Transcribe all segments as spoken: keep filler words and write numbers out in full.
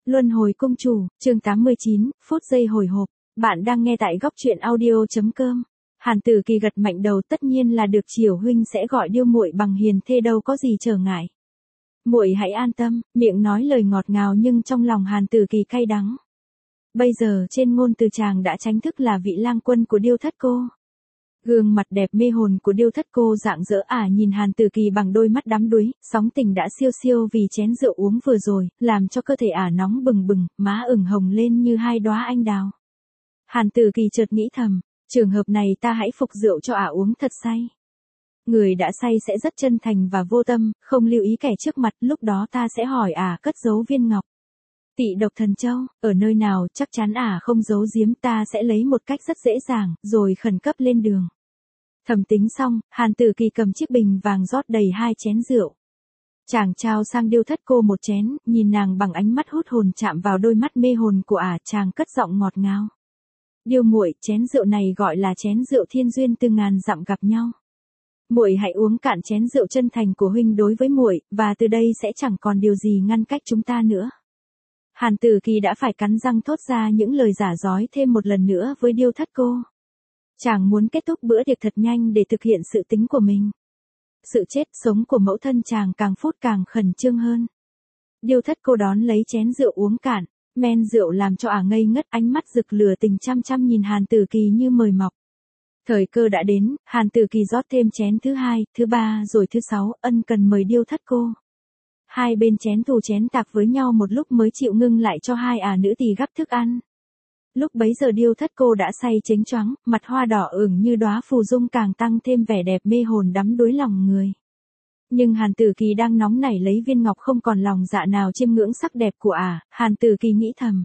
Luân hồi cung chủ, chương tám mươi chín, phút giây hồi hộp. Bạn đang nghe tại góc truyện audio.com. Hàn Tử Kỳ gật mạnh đầu, tất nhiên là được, Triều huynh sẽ gọi Điêu muội bằng hiền thê, đâu có gì trở ngại. Muội hãy an tâm, miệng nói lời ngọt ngào nhưng trong lòng Hàn Tử Kỳ cay đắng. Bây giờ trên ngôn từ chàng đã tránh thức là vị lang quân của Điêu thất cô. Gương mặt đẹp mê hồn của Điêu thất cô rạng rỡ ả nhìn Hàn Tử Kỳ bằng đôi mắt đắm đuối, sóng tình đã siêu siêu vì chén rượu uống vừa rồi, làm cho cơ thể ả nóng bừng bừng, má ửng hồng lên như hai đóa anh đào. Hàn Tử Kỳ chợt nghĩ thầm, trường hợp này ta hãy phục rượu cho ả uống thật say. Người đã say sẽ rất chân thành và vô tâm, không lưu ý kẻ trước mặt, lúc đó ta sẽ hỏi ả cất giấu viên ngọc Tị độc thần châu ở nơi nào, chắc chắn ả không giấu giếm, ta sẽ lấy một cách rất dễ dàng, rồi khẩn cấp lên đường. Thầm tính xong, Hàn Tử Kỳ cầm chiếc bình vàng rót đầy hai chén rượu. Chàng trao sang Điêu thất cô một chén, nhìn nàng bằng ánh mắt hút hồn, chạm vào đôi mắt mê hồn của ả, chàng cất giọng ngọt ngào. Điêu muội, chén rượu này gọi là chén rượu thiên duyên, từ ngàn dặm gặp nhau. Muội hãy uống cạn chén rượu chân thành của huynh đối với muội, và từ đây sẽ chẳng còn điều gì ngăn cách chúng ta nữa. Hàn Tử Kỳ đã phải cắn răng thốt ra những lời giả dối thêm một lần nữa với Điêu thất cô. Chàng muốn kết thúc bữa tiệc thật nhanh để thực hiện sự tính của mình. Sự chết sống của mẫu thân chàng càng phút càng khẩn trương hơn. Điêu thất cô đón lấy chén rượu uống cạn, men rượu làm cho ả ngây ngất, ánh mắt rực lửa tình chăm chăm nhìn Hàn Tử Kỳ như mời mọc. Thời cơ đã đến, Hàn Tử Kỳ rót thêm chén thứ hai, thứ ba rồi thứ sáu, ân cần mời Điêu thất cô. Hai bên chén thù chén tạc với nhau một lúc mới chịu ngưng lại cho hai ả nữ tỳ gắp thức ăn. Lúc bấy giờ Điêu thất cô đã say chếnh choáng, mặt hoa đỏ ửng như đóa phù dung, càng tăng thêm vẻ đẹp mê hồn đắm đuối lòng người. Nhưng Hàn Tử Kỳ đang nóng nảy lấy viên ngọc, không còn lòng dạ nào chiêm ngưỡng sắc đẹp của ả. Hàn Tử Kỳ nghĩ thầm,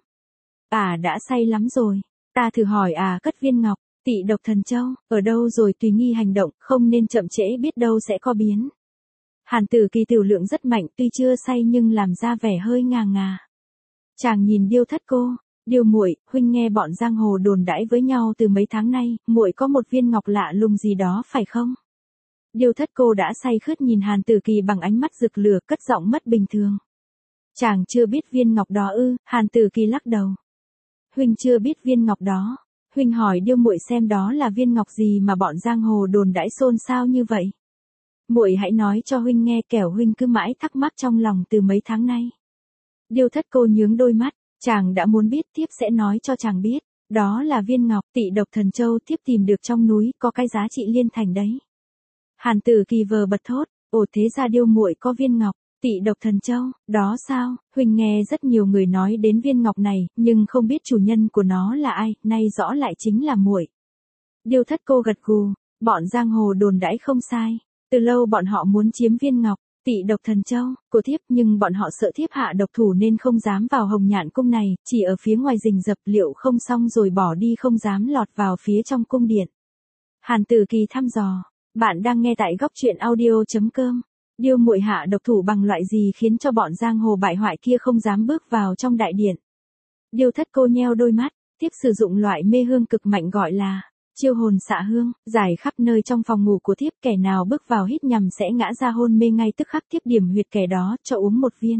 ả đã say lắm rồi, ta thử hỏi ả cất viên ngọc Tị độc thần châu ở đâu rồi, tùy nghi hành động, không nên chậm trễ, biết đâu sẽ có biến. Hàn Tử Kỳ tiểu lượng rất mạnh, tuy chưa say nhưng làm ra vẻ hơi ngà ngà. Chàng nhìn Điêu thất cô, Điêu muội, huynh nghe bọn giang hồ đồn đãi với nhau từ mấy tháng nay, muội có một viên ngọc lạ lùng gì đó phải không? Điêu thất cô đã say khướt nhìn Hàn Tử Kỳ bằng ánh mắt rực lửa, cất giọng mất bình thường. Chàng chưa biết viên ngọc đó ư? Hàn Tử Kỳ lắc đầu. Huynh chưa biết viên ngọc đó? Huynh hỏi Điêu muội xem đó là viên ngọc gì mà bọn giang hồ đồn đãi xôn xao như vậy? Muội hãy nói cho huynh nghe, kẻo huynh cứ mãi thắc mắc trong lòng từ mấy tháng nay. Điêu thất cô nhướng đôi mắt, chàng đã muốn biết, thiếp sẽ nói cho chàng biết. Đó là viên ngọc Tị độc thần châu thiếp tìm được trong núi, có cái giá trị liên thành đấy. Hàn Tử Kỳ vờ bật thốt, ồ, thế ra Điêu muội có viên ngọc Tị độc thần châu, đó sao? Huynh nghe rất nhiều người nói đến viên ngọc này, nhưng không biết chủ nhân của nó là ai, nay rõ lại chính là muội. Điêu thất cô gật gù, bọn giang hồ đồn đãi không sai. Từ lâu bọn họ muốn chiếm viên ngọc Tị độc thần châu của thiếp, nhưng bọn họ sợ thiếp hạ độc thủ nên không dám vào Hồng Nhạn cung này, chỉ ở phía ngoài rình rập liệu không xong rồi bỏ đi, không dám lọt vào phía trong cung điện. Hàn Tử Kỳ thăm dò, bạn đang nghe tại góc truyện audio.com. Điêu muội hạ độc thủ bằng loại gì khiến cho bọn giang hồ bại hoại kia không dám bước vào trong đại điện? Điêu thất cô nheo đôi mắt, tiếp sử dụng loại mê hương cực mạnh gọi là chiêu hồn xạ hương, giải khắp nơi trong phòng ngủ của thiếp, kẻ nào bước vào hít nhầm sẽ ngã ra hôn mê ngay tức khắc, thiếp điểm huyệt kẻ đó, cho uống một viên.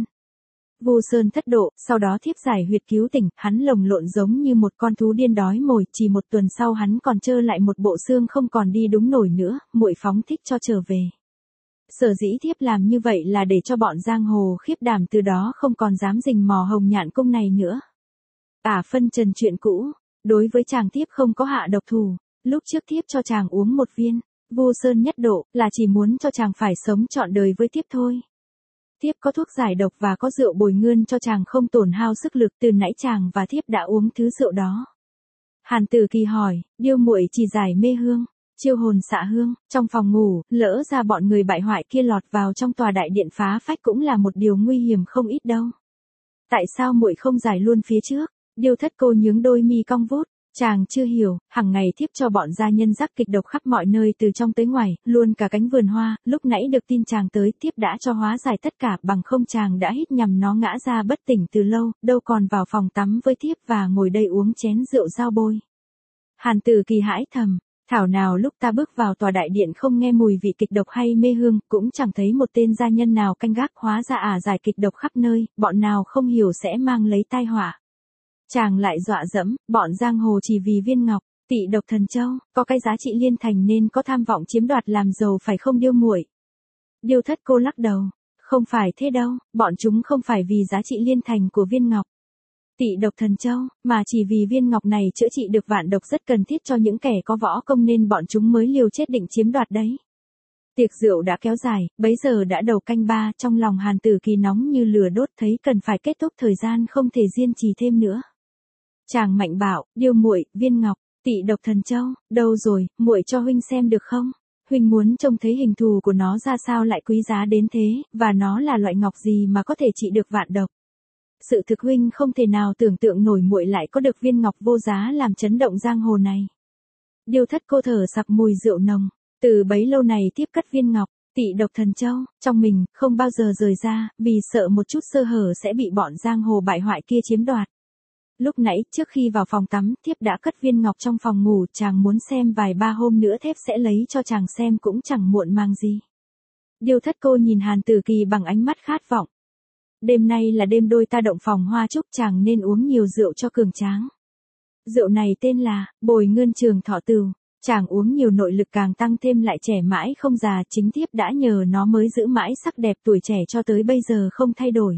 Vu Sơn thất độ, sau đó thiếp giải huyệt cứu tỉnh, hắn lồng lộn giống như một con thú điên đói mồi, chỉ một tuần sau hắn còn trơ lại một bộ xương, không còn đi đúng nổi nữa, muội phóng thích cho trở về. Sở dĩ thiếp làm như vậy là để cho bọn giang hồ khiếp đảm, từ đó không còn dám rình mò Hồng Nhạn cung này nữa. Ả phân trần chuyện cũ, đối với chàng thiếp không có hạ độc thủ. Lúc trước thiếp cho chàng uống một viên Vu Sơn nhất độ, là chỉ muốn cho chàng phải sống trọn đời với thiếp thôi. Thiếp có thuốc giải độc và có rượu bồi nguyên cho chàng không tổn hao sức lực, từ nãy chàng và thiếp đã uống thứ rượu đó. Hàn Tử Kỳ hỏi, Điêu muội chỉ giải mê hương, chiêu hồn xạ hương, trong phòng ngủ, lỡ ra bọn người bại hoại kia lọt vào trong tòa đại điện phá phách cũng là một điều nguy hiểm không ít đâu. Tại sao muội không giải luôn phía trước? Điêu thất cô nhướng đôi mi cong vút. Chàng chưa hiểu, hàng ngày thiếp cho bọn gia nhân rắc kịch độc khắp mọi nơi, từ trong tới ngoài, luôn cả cánh vườn hoa, lúc nãy được tin chàng tới, thiếp đã cho hóa giải tất cả, bằng không chàng đã hít nhầm nó ngã ra bất tỉnh từ lâu, đâu còn vào phòng tắm với thiếp và ngồi đây uống chén rượu giao bôi. Hàn Tử Kỳ hãi thầm, Thảo nào lúc ta bước vào tòa đại điện không nghe mùi vị kịch độc hay mê hương, cũng chẳng thấy một tên gia nhân nào canh gác, hóa ra ả giải kịch độc khắp nơi, bọn nào không hiểu sẽ mang lấy tai họa. Chàng lại dọa dẫm, bọn giang hồ chỉ vì viên ngọc, tị độc thần châu, có cái giá trị liên thành nên có tham vọng chiếm đoạt làm giàu phải không Điêu muội? Điêu Thất Cô lắc đầu, không phải thế đâu, bọn chúng không phải vì giá trị liên thành của viên ngọc, tị độc thần châu, mà chỉ vì viên ngọc này chữa trị được vạn độc rất cần thiết cho những kẻ có võ công nên bọn chúng mới liều chết định chiếm đoạt đấy. Tiệc rượu đã kéo dài, bấy giờ đã đầu canh ba, trong lòng Hàn Tử Kỳ nóng như lửa đốt, thấy cần phải kết thúc thời gian không thể diên trì thêm nữa. Chàng mạnh bảo, Điêu muội, viên ngọc, tị độc thần châu, đâu rồi, muội cho huynh xem được không? Huynh muốn trông thấy hình thù của nó ra sao lại quý giá đến thế, và nó là loại ngọc gì mà có thể trị được vạn độc. Sự thực huynh không thể nào tưởng tượng nổi muội lại có được viên ngọc vô giá làm chấn động giang hồ này. Điêu Thất Cô thở sặc mùi rượu nồng, từ bấy lâu này tiếp cất viên ngọc, tị độc thần châu, trong mình, không bao giờ rời ra, vì sợ một chút sơ hở sẽ bị bọn giang hồ bại hoại kia chiếm đoạt. Lúc nãy, trước khi vào phòng tắm, thiếp đã cất viên ngọc trong phòng ngủ, chàng muốn xem vài ba hôm nữa thiếp sẽ lấy cho chàng xem cũng chẳng muộn màng gì. Điêu Thất Cô nhìn Hàn Tử Kỳ bằng ánh mắt khát vọng. Đêm nay là đêm đôi ta động phòng hoa trúc, chàng nên uống nhiều rượu cho cường tráng. Rượu này tên là, bồi ngươn trường thọ tửu, chàng uống nhiều nội lực càng tăng thêm lại trẻ mãi không già, chính thiếp đã nhờ nó mới giữ mãi sắc đẹp tuổi trẻ cho tới bây giờ không thay đổi.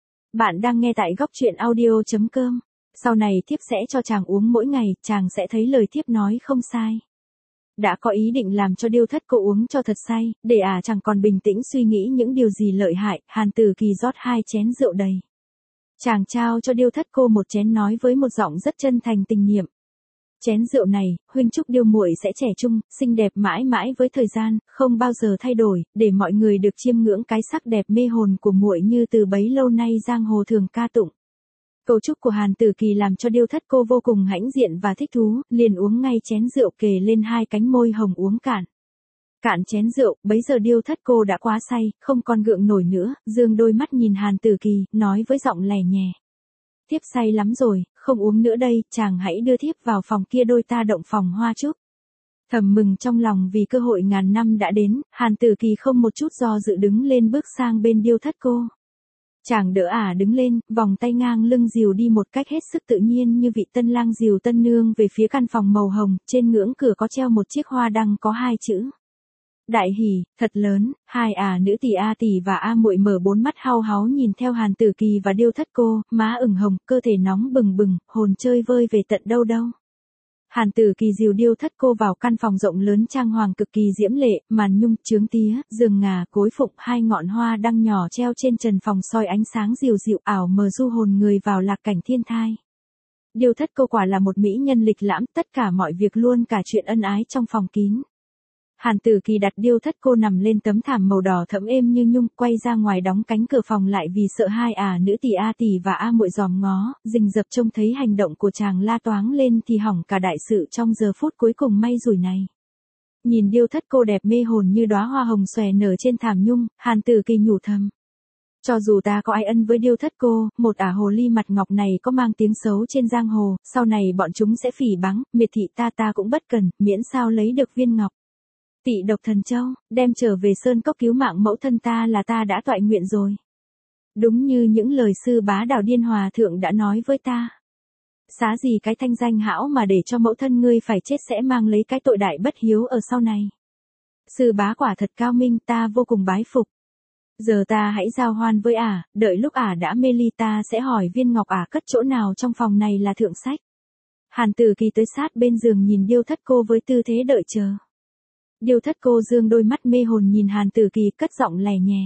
Bạn đang nghe tại góc truyện audio chấm com. Sau này thiếp sẽ cho chàng uống mỗi ngày, chàng sẽ thấy lời thiếp nói không sai. Đã có ý định làm cho Điêu Thất Cô uống cho thật say, để à chẳng còn bình tĩnh suy nghĩ những điều gì lợi hại, Hàn Tử Kỳ rót hai chén rượu đầy. Chàng trao cho Điêu Thất Cô một chén nói với một giọng rất chân thành tình niệm. Chén rượu này, huynh chúc Điêu muội sẽ trẻ trung, xinh đẹp mãi mãi với thời gian, không bao giờ thay đổi, để mọi người được chiêm ngưỡng cái sắc đẹp mê hồn của muội như từ bấy lâu nay giang hồ thường ca tụng. Câu chúc của Hàn Tử Kỳ làm cho Điêu Thất Cô vô cùng hãnh diện và thích thú, liền uống ngay chén rượu kề lên hai cánh môi hồng uống cạn. Cạn chén rượu, bấy giờ Điêu Thất Cô đã quá say, không còn gượng nổi nữa, dương đôi mắt nhìn Hàn Tử Kỳ, nói với giọng lè nhè. Thiếp say lắm rồi, không uống nữa đây, chàng hãy đưa thiếp vào phòng kia đôi ta động phòng hoa trúc. Thầm mừng trong lòng vì cơ hội ngàn năm đã đến, Hàn Tử Kỳ không một chút do dự đứng lên bước sang bên Điêu Thất Cô. Chàng đỡ ả đứng lên, vòng tay ngang lưng dìu đi một cách hết sức tự nhiên như vị tân lang dìu tân nương về phía căn phòng màu hồng, trên ngưỡng cửa có treo một chiếc hoa đăng có hai chữ. Đại hỉ, thật lớn, hai ả nữ tỷ A tỷ và A muội mở bốn mắt hao háo nhìn theo Hàn Tử Kỳ và Điêu Thất Cô, má ửng hồng, cơ thể nóng bừng bừng, hồn chơi vơi về tận đâu đâu. Hàn Tử Kỳ dìu Điêu Thất Cô vào căn phòng rộng lớn trang hoàng cực kỳ diễm lệ, màn nhung, chướng tía, giường ngà, cối phụng, hai ngọn hoa đăng nhỏ treo trên trần phòng soi ánh sáng dịu dịu ảo mờ du hồn người vào lạc cảnh thiên thai. Điêu Thất Cô quả là một mỹ nhân lịch lãm, tất cả mọi việc luôn cả chuyện ân ái trong phòng kín. Hàn Tử Kỳ đặt Điêu Thất Cô nằm lên tấm thảm màu đỏ thẫm êm như nhung, quay ra ngoài đóng cánh cửa phòng lại vì sợ hai ả nữ tỷ A tỷ và A muội dòm ngó, rình rập trông thấy hành động của chàng la toáng lên thì hỏng cả đại sự trong giờ phút cuối cùng may rủi này. Nhìn Điêu Thất Cô đẹp mê hồn như đóa hoa hồng xòe nở trên thảm nhung, Hàn Tử Kỳ nhủ thầm. Cho dù ta có ai ân với Điêu Thất Cô, một ả hồ ly mặt ngọc này có mang tiếng xấu trên giang hồ, sau này bọn chúng sẽ phỉ báng, miệt thị ta ta cũng bất cần, miễn sao lấy được viên ngọc. Tị độc thần châu, đem trở về sơn cốc cứu mạng mẫu thân ta là ta đã toại nguyện rồi. Đúng như những lời sư bá Đào Điên Hòa thượng đã nói với ta. Xá gì cái thanh danh hão mà để cho mẫu thân ngươi phải chết sẽ mang lấy cái tội đại bất hiếu ở sau này. Sư bá quả thật cao minh, ta vô cùng bái phục. Giờ ta hãy giao hoan với ả, đợi lúc ả đã mê ly ta sẽ hỏi viên ngọc ả cất chỗ nào trong phòng này là thượng sách. Hàn Tử Kỳ tới sát bên giường nhìn Điêu Thất Cô với tư thế đợi chờ. Điêu Thất Cô dương đôi mắt mê hồn nhìn Hàn Tử Kỳ cất giọng lè nhè.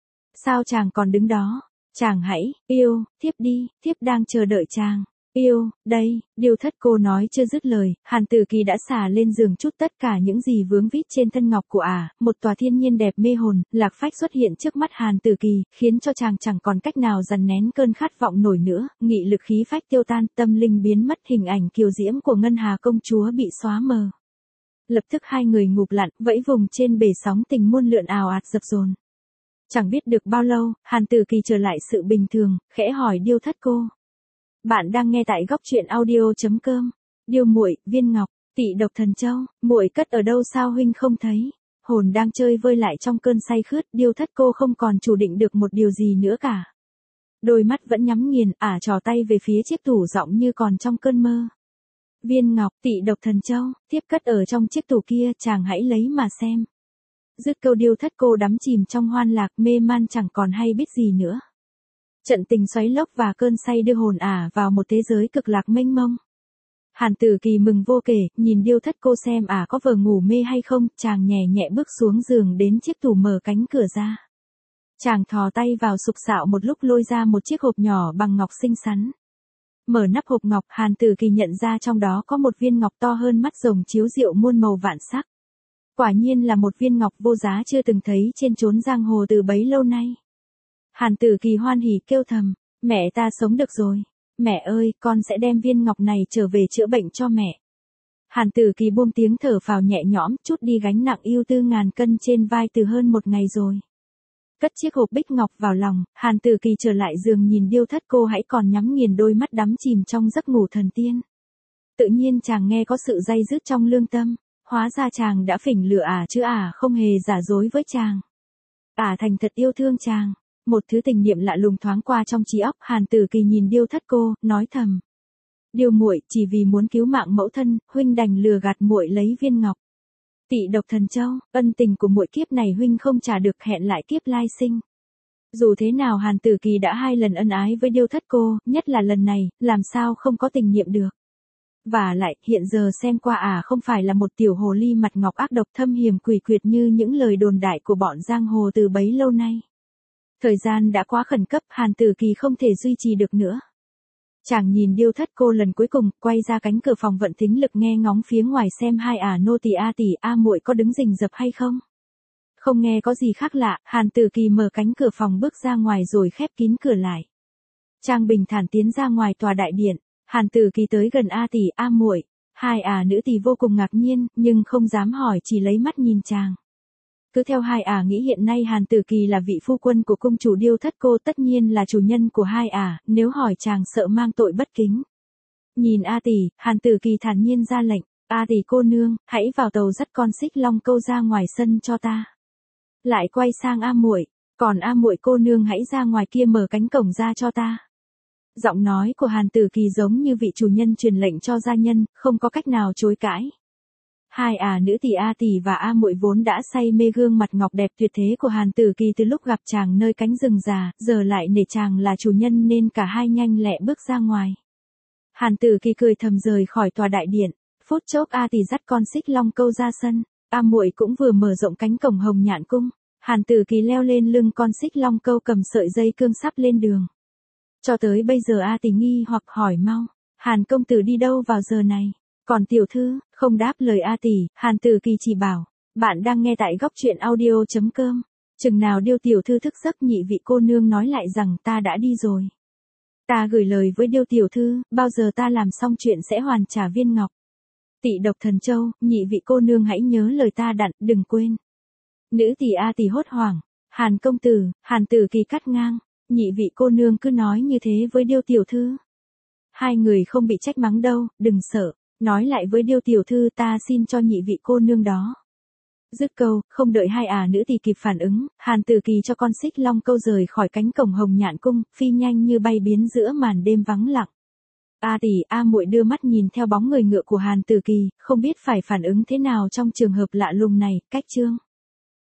Sao chàng còn đứng đó? Chàng hãy, yêu, thiếp đi, thiếp đang chờ đợi chàng. Yêu, đây, Điêu Thất Cô nói chưa dứt lời, Hàn Tử Kỳ đã xả lên giường chút tất cả những gì vướng vít trên thân ngọc của ả, một tòa thiên nhiên đẹp mê hồn, lạc phách xuất hiện trước mắt Hàn Tử Kỳ, khiến cho chàng chẳng còn cách nào dằn nén cơn khát vọng nổi nữa, nghị lực khí phách tiêu tan, tâm linh biến mất, hình ảnh kiều diễm của Ngân Hà công chúa bị xóa mờ. Lập tức hai người ngụp lặn, vẫy vùng trên bể sóng tình muôn lượn ào ạt dập dồn. Chẳng biết được bao lâu, Hàn Tử Kỳ trở lại sự bình thường, khẽ hỏi Điêu Thất Cô. Bạn đang nghe tại góc truyện audio chấm com. Điêu muội, viên ngọc, tị Tỵ độc thần châu, muội cất ở đâu sao huynh không thấy? Hồn đang chơi vơi lại trong cơn say khướt, Điêu thất cô không còn chủ định được một điều gì nữa cả. Đôi mắt vẫn nhắm nghiền, ả trò tay về phía chiếc tủ giọng như còn trong cơn mơ. Viên ngọc, tỵ độc thần châu, tiếp cất ở trong chiếc tủ kia, chàng hãy lấy mà xem. Dứt câu Điêu thất cô đắm chìm trong hoan lạc, mê man chẳng còn hay biết gì nữa. Trận tình xoáy lốc và cơn say đưa hồn ả vào một thế giới cực lạc mênh mông. Hàn Tử Kỳ mừng vô kể, nhìn Điêu thất cô xem ả có vờ ngủ mê hay không, chàng nhẹ nhẹ bước xuống giường đến chiếc tủ mở cánh cửa ra. Chàng thò tay vào sục sạo một lúc lôi ra một chiếc hộp nhỏ bằng ngọc xinh xắn. Mở nắp hộp ngọc, Hàn Tử Kỳ nhận ra trong đó có một viên ngọc to hơn mắt rồng chiếu rượu muôn màu vạn sắc. Quả nhiên là một viên ngọc vô giá chưa từng thấy trên chốn giang hồ từ bấy lâu nay. Hàn Tử Kỳ hoan hỉ kêu thầm, mẹ ta sống được rồi. Mẹ ơi, con sẽ đem viên ngọc này trở về chữa bệnh cho mẹ. Hàn Tử Kỳ buông tiếng thở phào nhẹ nhõm, chút đi gánh nặng yêu tư ngàn cân trên vai từ hơn một ngày rồi. Cất chiếc hộp bích ngọc vào lòng, Hàn Tử Kỳ trở lại giường nhìn Điêu thất cô hãy còn nhắm nghiền đôi mắt đắm chìm trong giấc ngủ thần tiên. Tự nhiên chàng nghe có sự day dứt trong lương tâm, hóa ra chàng đã phỉnh lửa ả chứ ả không hề giả dối với chàng. Ả thành thật yêu thương chàng. Một thứ tình niệm lạ lùng thoáng qua trong trí óc, Hàn Tử Kỳ nhìn Điêu thất cô, nói thầm. Điêu muội, chỉ vì muốn cứu mạng mẫu thân, huynh đành lừa gạt muội lấy viên ngọc. Tỵ độc thần châu, ân tình của muội kiếp này huynh không trả được, hẹn lại kiếp lai sinh. Dù thế nào Hàn Tử Kỳ đã hai lần ân ái với Điêu thất cô, nhất là lần này, làm sao không có tình niệm được. Và lại, hiện giờ xem qua ả à không phải là một tiểu hồ ly mặt ngọc ác độc thâm hiểm quỷ quyệt như những lời đồn đại của bọn giang hồ từ bấy lâu nay. Thời gian đã quá khẩn cấp, Hàn Tử Kỳ không thể duy trì được nữa. Chàng nhìn Điêu thất cô lần cuối cùng, quay ra cánh cửa phòng vận thính lực nghe ngóng phía ngoài xem hai ả nô tỳ a tỷ a muội có đứng rình rập hay không. Không nghe có gì khác lạ, Hàn Tử Kỳ mở cánh cửa phòng bước ra ngoài rồi khép kín cửa lại. Chàng bình thản tiến ra ngoài tòa đại điện, Hàn Tử Kỳ tới gần a tỷ a muội, hai ả nữ tỳ vô cùng ngạc nhiên, nhưng không dám hỏi, chỉ lấy mắt nhìn chàng. Cứ theo hai ả nghĩ hiện nay Hàn Tử Kỳ là vị phu quân của cung chủ Điêu thất cô, tất nhiên là chủ nhân của hai ả, nếu hỏi chàng sợ mang tội bất kính. Nhìn A tỷ, Hàn Tử Kỳ thản nhiên ra lệnh, A tỷ cô nương, hãy vào tàu dắt con xích long câu ra ngoài sân cho ta. Lại quay sang A muội, còn A muội cô nương hãy ra ngoài kia mở cánh cổng ra cho ta. Giọng nói của Hàn Tử Kỳ giống như vị chủ nhân truyền lệnh cho gia nhân, không có cách nào chối cãi. Hai ả nữ tỷ A tỷ và A muội vốn đã say mê gương mặt ngọc đẹp tuyệt thế của Hàn Tử Kỳ từ lúc gặp chàng nơi cánh rừng già, giờ lại nể chàng là chủ nhân nên cả hai nhanh lẹ bước ra ngoài. Hàn Tử Kỳ cười thầm rời khỏi tòa đại điện, phút chốc A tỷ dắt con xích long câu ra sân, A muội cũng vừa mở rộng cánh cổng hồng nhạn cung, Hàn Tử Kỳ leo lên lưng con xích long câu cầm sợi dây cương sắp lên đường. Cho tới bây giờ A tỷ nghi hoặc hỏi mau, Hàn công tử đi đâu vào giờ này? Còn tiểu thư, không đáp lời A tỷ, Hàn Tử Kỳ chỉ bảo, bạn đang nghe tại góc truyện audio chấm com. Chừng nào Điêu tiểu thư thức giấc nhị vị cô nương nói lại rằng ta đã đi rồi. Ta gửi lời với Điêu tiểu thư, bao giờ ta làm xong chuyện sẽ hoàn trả viên ngọc. Tỵ độc thần châu, nhị vị cô nương hãy nhớ lời ta dặn, đừng quên. Nữ tỷ A tỷ hốt hoảng, Hàn công tử, Hàn Tử Kỳ cắt ngang, nhị vị cô nương cứ nói như thế với Điêu tiểu thư. Hai người không bị trách mắng đâu, đừng sợ. Nói lại với Điêu tiểu thư ta xin cho nhị vị cô nương đó. Dứt câu, không đợi hai ả nữ tỷ kịp phản ứng, Hàn Tử Kỳ cho con xích long câu rời khỏi cánh cổng hồng nhạn cung, phi nhanh như bay biến giữa màn đêm vắng lặng. A tỷ A muội đưa mắt nhìn theo bóng người ngựa của Hàn Tử Kỳ, không biết phải phản ứng thế nào trong trường hợp lạ lùng này. Cách chương